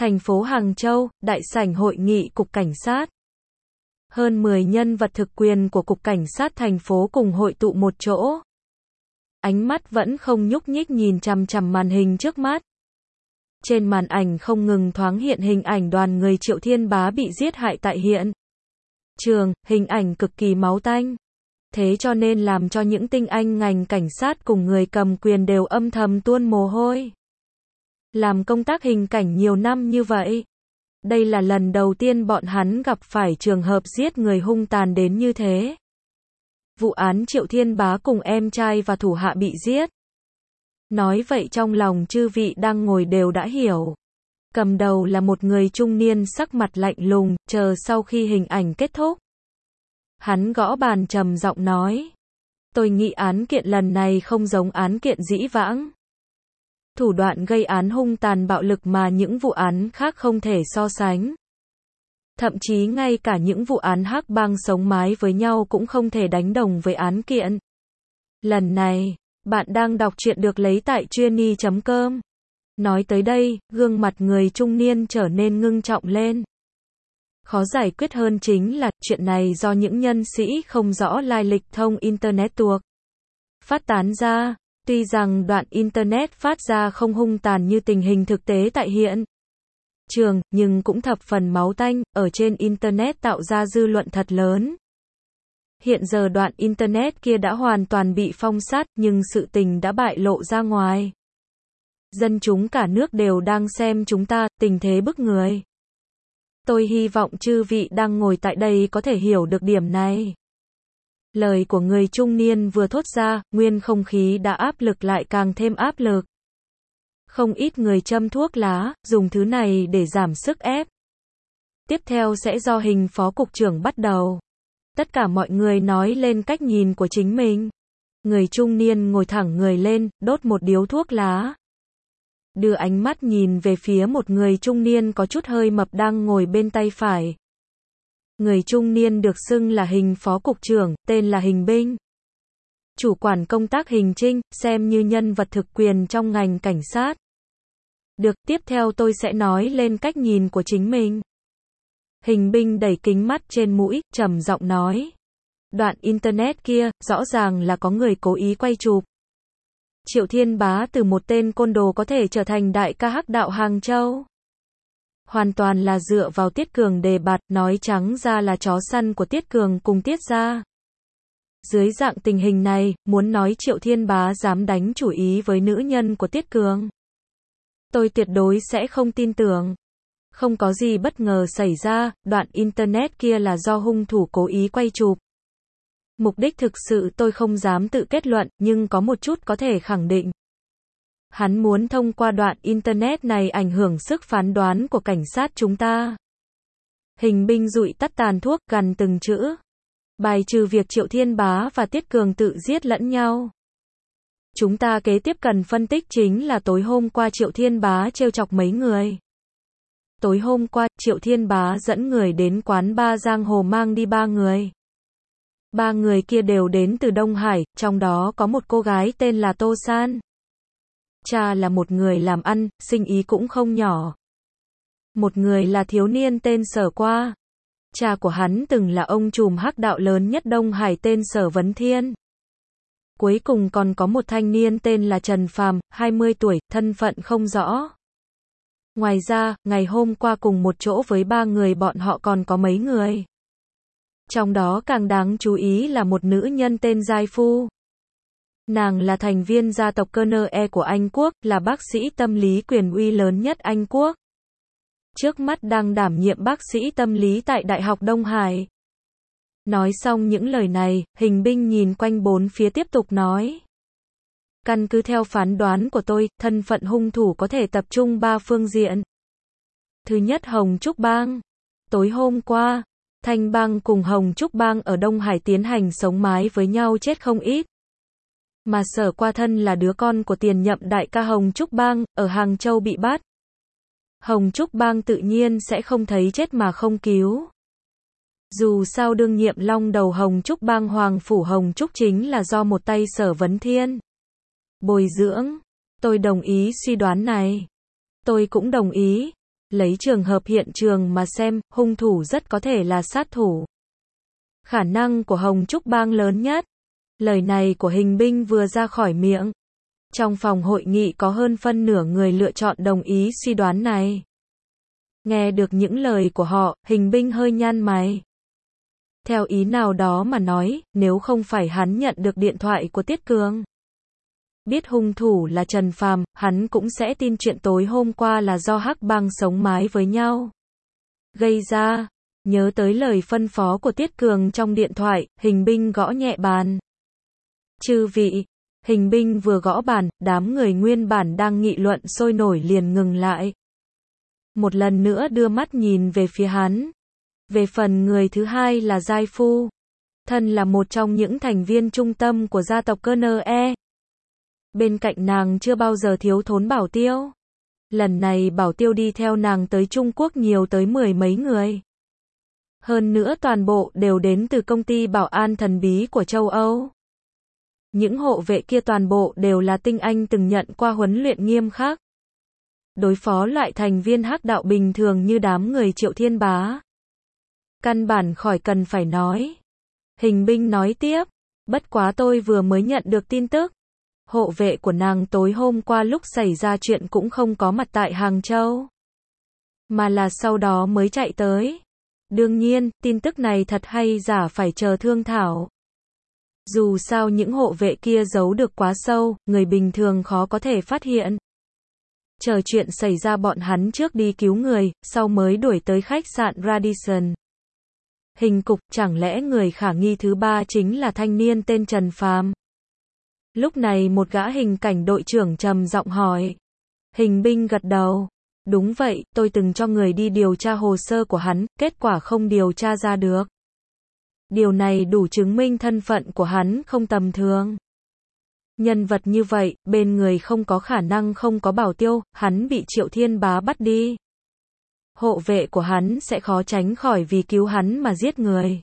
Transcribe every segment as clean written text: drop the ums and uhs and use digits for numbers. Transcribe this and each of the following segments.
Thành phố Hàng Châu, đại sảnh hội nghị Cục Cảnh sát. Hơn 10 nhân vật thực quyền của Cục Cảnh sát thành phố cùng hội tụ một chỗ. Ánh mắt vẫn không nhúc nhích nhìn chằm chằm màn hình trước mắt. Trên màn ảnh không ngừng thoáng hiện hình ảnh đoàn người Triệu Thiên Bá bị giết hại tại hiện trường, hình ảnh cực kỳ máu tanh. Thế cho nên làm cho những tinh anh ngành cảnh sát cùng người cầm quyền đều âm thầm tuôn mồ hôi. Làm công tác hình cảnh nhiều năm như vậy, đây là lần đầu tiên bọn hắn gặp phải trường hợp giết người hung tàn đến như thế. Vụ án Triệu Thiên Bá cùng em trai và thủ hạ bị giết. Nói vậy trong lòng chư vị đang ngồi đều đã hiểu. Cầm đầu là một người trung niên sắc mặt lạnh lùng, chờ sau khi hình ảnh kết thúc. Hắn gõ bàn trầm giọng nói. Tôi nghĩ án kiện lần này không giống án kiện dĩ vãng. Thủ đoạn gây án hung tàn bạo lực mà những vụ án khác không thể so sánh. Thậm chí ngay cả những vụ án hắc bang sống mái với nhau cũng không thể đánh đồng với án kiện. Lần này, bạn đang đọc truyện được lấy tại truyenee.com. Nói tới đây, gương mặt người trung niên trở nên ngưng trọng lên. Khó giải quyết hơn chính là, chuyện này do những nhân sĩ không rõ lai lịch thông Internet tuộc phát tán ra. Tuy rằng đoạn Internet phát ra không hung tàn như tình hình thực tế tại hiện trường, nhưng cũng thập phần máu tanh, ở trên Internet tạo ra dư luận thật lớn. Hiện giờ đoạn Internet kia đã hoàn toàn bị phong sát, nhưng sự tình đã bại lộ ra ngoài. Dân chúng cả nước đều đang xem chúng ta, tình thế bức người. Tôi hy vọng chư vị đang ngồi tại đây có thể hiểu được điểm này. Lời của người trung niên vừa thốt ra, nguyên không khí đã áp lực lại càng thêm áp lực. Không ít người châm thuốc lá, dùng thứ này để giảm sức ép. Tiếp theo sẽ do hình phó cục trưởng bắt đầu. Tất cả mọi người nói lên cách nhìn của chính mình. Người trung niên ngồi thẳng người lên, đốt một điếu thuốc lá. Đưa ánh mắt nhìn về phía một người trung niên có chút hơi mập đang ngồi bên tay phải. Người trung niên được xưng là hình phó cục trưởng, tên là Hình Binh. Chủ quản công tác hình trinh, xem như nhân vật thực quyền trong ngành cảnh sát. Được, tiếp theo tôi sẽ nói lên cách nhìn của chính mình. Hình Binh đẩy kính mắt trên mũi, trầm giọng nói. Đoạn Internet kia, rõ ràng là có người cố ý quay chụp. Triệu Thiên Bá từ một tên côn đồ có thể trở thành đại ca hắc đạo Hàng Châu. Hoàn toàn là dựa vào Tiết Cường đề bạt, nói trắng ra là chó săn của Tiết Cường cùng Tiết gia. Dưới dạng tình hình này, muốn nói Triệu Thiên Bá dám đánh chủ ý với nữ nhân của Tiết Cường, tôi tuyệt đối sẽ không tin tưởng. Không có gì bất ngờ xảy ra, đoạn Internet kia là do hung thủ cố ý quay chụp. Mục đích thực sự tôi không dám tự kết luận, nhưng có một chút có thể khẳng định. Hắn muốn thông qua đoạn Internet này ảnh hưởng sức phán đoán của cảnh sát chúng ta. Hình Binh dụi tắt tàn thuốc, gằn từng chữ. Bài trừ việc Triệu Thiên Bá và Tiết Cường tự giết lẫn nhau. Chúng ta kế tiếp cần phân tích chính là tối hôm qua Triệu Thiên Bá trêu chọc mấy người. Tối hôm qua, Triệu Thiên Bá dẫn người đến quán bar Giang Hồ mang đi 3 người. 3 người kia đều đến từ Đông Hải, trong đó có một cô gái tên là Tô San. Cha là một người làm ăn, sinh ý cũng không nhỏ. Một người là thiếu niên tên Sở Qua. Cha của hắn từng là ông trùm hắc đạo lớn nhất Đông Hải tên Sở Vấn Thiên. Cuối cùng còn có một thanh niên tên là Trần Phàm, 20 tuổi, thân phận không rõ. Ngoài ra, ngày hôm qua cùng một chỗ với 3 người bọn họ còn có mấy người. Trong đó càng đáng chú ý là một nữ nhân tên Giai Phu. Nàng là thành viên gia tộc Kerner của Anh Quốc, là bác sĩ tâm lý quyền uy lớn nhất Anh Quốc. Trước mắt đang đảm nhiệm bác sĩ tâm lý tại Đại học Đông Hải. Nói xong những lời này, Hình Binh nhìn quanh bốn phía tiếp tục nói. Căn cứ theo phán đoán của tôi, thân phận hung thủ có thể tập trung 3 phương diện. Thứ nhất, Hồng Trúc Bang. Tối hôm qua, Thanh Bang cùng Hồng Trúc Bang ở Đông Hải tiến hành sống mái với nhau chết không ít. Mà Sở Qua thân là đứa con của tiền nhậm đại ca Hồng Trúc Bang, ở Hàng Châu bị bắt. Hồng Trúc Bang tự nhiên sẽ không thấy chết mà không cứu. Dù sao đương nhiệm long đầu Hồng Trúc Bang Hoàng Phủ Hồng Trúc chính là do một tay Sở Vấn Thiên bồi dưỡng. Tôi đồng ý suy đoán này. Tôi cũng đồng ý. Lấy trường hợp hiện trường mà xem, hung thủ rất có thể là sát thủ. Khả năng của Hồng Trúc Bang lớn nhất. Lời này của Hình binh vừa ra khỏi miệng. Trong phòng hội nghị có hơn phân nửa người lựa chọn đồng ý suy đoán này. Nghe được những lời của họ, Hình binh hơi nhăn mày. Theo ý nào đó mà nói, nếu không phải hắn nhận được điện thoại của Tiết Cường, biết hung thủ là Trần Phàm, hắn cũng sẽ tin chuyện tối hôm qua là do Hắc Bang sống mái với nhau gây ra. Nhớ tới lời phân phó của Tiết Cường trong điện thoại, Hình binh gõ nhẹ bàn. Chư vị. Hình binh vừa gõ bàn, đám người nguyên bản đang nghị luận sôi nổi liền ngừng lại. Một lần nữa đưa mắt nhìn về phía hắn. Về phần người thứ hai là Giai Phu. Thân là một trong những thành viên trung tâm của gia tộc KNE. Bên cạnh nàng chưa bao giờ thiếu thốn bảo tiêu. Lần này bảo tiêu đi theo nàng tới Trung Quốc nhiều tới 10 mấy người. Hơn nữa toàn bộ đều đến từ công ty bảo an thần bí của châu Âu. Những hộ vệ kia toàn bộ đều là tinh anh từng nhận qua huấn luyện nghiêm khắc. Đối phó loại thành viên hắc đạo bình thường như đám người Triệu Thiên Bá. Căn bản khỏi cần phải nói. Hình binh nói tiếp, bất quá tôi vừa mới nhận được tin tức. Hộ vệ của nàng tối hôm qua lúc xảy ra chuyện cũng không có mặt tại Hàng Châu. Mà là sau đó mới chạy tới. Đương nhiên, tin tức này thật hay giả phải chờ thương thảo. Dù sao những hộ vệ kia giấu được quá sâu, người bình thường khó có thể phát hiện. Chờ chuyện xảy ra bọn hắn trước đi cứu người, sau mới đuổi tới khách sạn Radisson. Hình cục, chẳng lẽ người khả nghi thứ ba chính là thanh niên tên Trần Phàm? Lúc này một gã hình cảnh đội trưởng trầm giọng hỏi. Hình binh gật đầu. Đúng vậy, tôi từng cho người đi điều tra hồ sơ của hắn, kết quả không điều tra ra được. Điều này đủ chứng minh thân phận của hắn không tầm thường. Nhân vật như vậy, bên người không có khả năng không có bảo tiêu, hắn bị Triệu Thiên Bá bắt đi. Hộ vệ của hắn sẽ khó tránh khỏi vì cứu hắn mà giết người.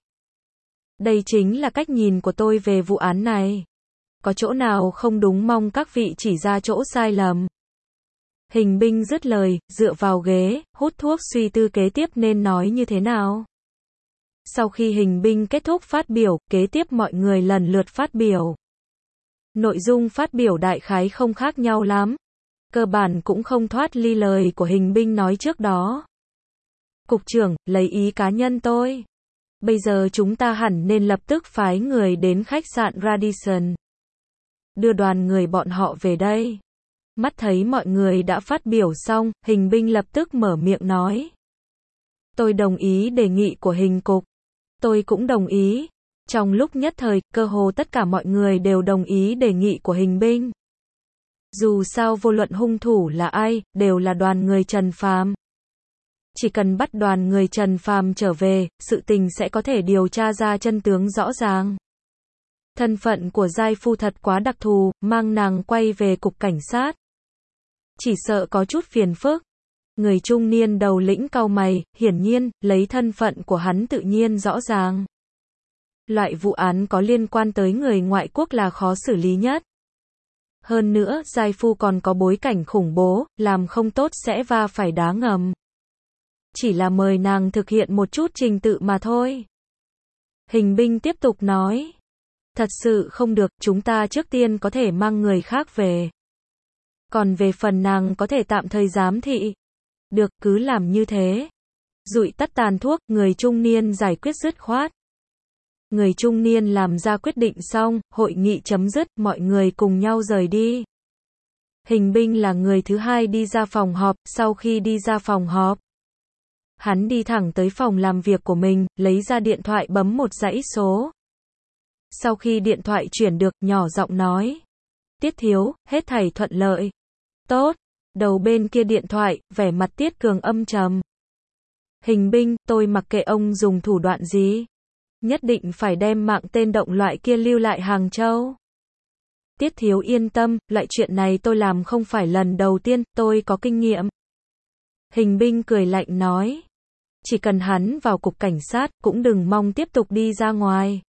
Đây chính là cách nhìn của tôi về vụ án này. Có chỗ nào không đúng mong các vị chỉ ra chỗ sai lầm. Hình binh dứt lời, dựa vào ghế, hút thuốc suy tư kế tiếp nên nói như thế nào. Sau khi hình binh kết thúc phát biểu, kế tiếp mọi người lần lượt phát biểu. Nội dung phát biểu đại khái không khác nhau lắm. Cơ bản cũng không thoát ly lời của hình binh nói trước đó. Cục trưởng, lấy ý cá nhân tôi. Bây giờ chúng ta hẳn nên lập tức phái người đến khách sạn Radisson. Đưa đoàn người bọn họ về đây. Mắt thấy mọi người đã phát biểu xong, hình binh lập tức mở miệng nói. Tôi đồng ý đề nghị của hình cục. Tôi cũng đồng ý. Trong lúc nhất thời, cơ hồ tất cả mọi người đều đồng ý đề nghị của hình binh. Dù sao vô luận hung thủ là ai, đều là đoàn người Trần Phàm. Chỉ cần bắt đoàn người Trần Phàm trở về, sự tình sẽ có thể điều tra ra chân tướng rõ ràng. Thân phận của Giai Phu thật quá đặc thù, mang nàng quay về cục cảnh sát. Chỉ sợ có chút phiền phức. Người trung niên đầu lĩnh cau mày, hiển nhiên, lấy thân phận của hắn tự nhiên rõ ràng. Loại vụ án có liên quan tới người ngoại quốc là khó xử lý nhất. Hơn nữa, Giai Phu còn có bối cảnh khủng bố, làm không tốt sẽ va phải đá ngầm. Chỉ là mời nàng thực hiện một chút trình tự mà thôi. Hình binh tiếp tục nói. Thật sự không được, chúng ta trước tiên có thể mang người khác về. Còn về phần nàng có thể tạm thời giám thị. Được, cứ làm như thế. Dụi tắt tàn thuốc, người trung niên giải quyết dứt khoát. Người trung niên làm ra quyết định xong, hội nghị chấm dứt, mọi người cùng nhau rời đi. Hình binh là người thứ hai đi ra phòng họp, sau khi đi ra phòng họp. Hắn đi thẳng tới phòng làm việc của mình, lấy ra điện thoại bấm một dãy số. Sau khi điện thoại chuyển được, nhỏ giọng nói. Tiết thiếu, hết thảy thuận lợi. Tốt. Đầu bên kia điện thoại, vẻ mặt Tiết Cường âm trầm. Hình binh, tôi mặc kệ ông dùng thủ đoạn gì. Nhất định phải đem mạng tên động loại kia lưu lại Hàng Châu. Tiết thiếu yên tâm, loại chuyện này tôi làm không phải lần đầu tiên, tôi có kinh nghiệm. Hình binh cười lạnh nói. Chỉ cần hắn vào cục cảnh sát, cũng đừng mong tiếp tục đi ra ngoài.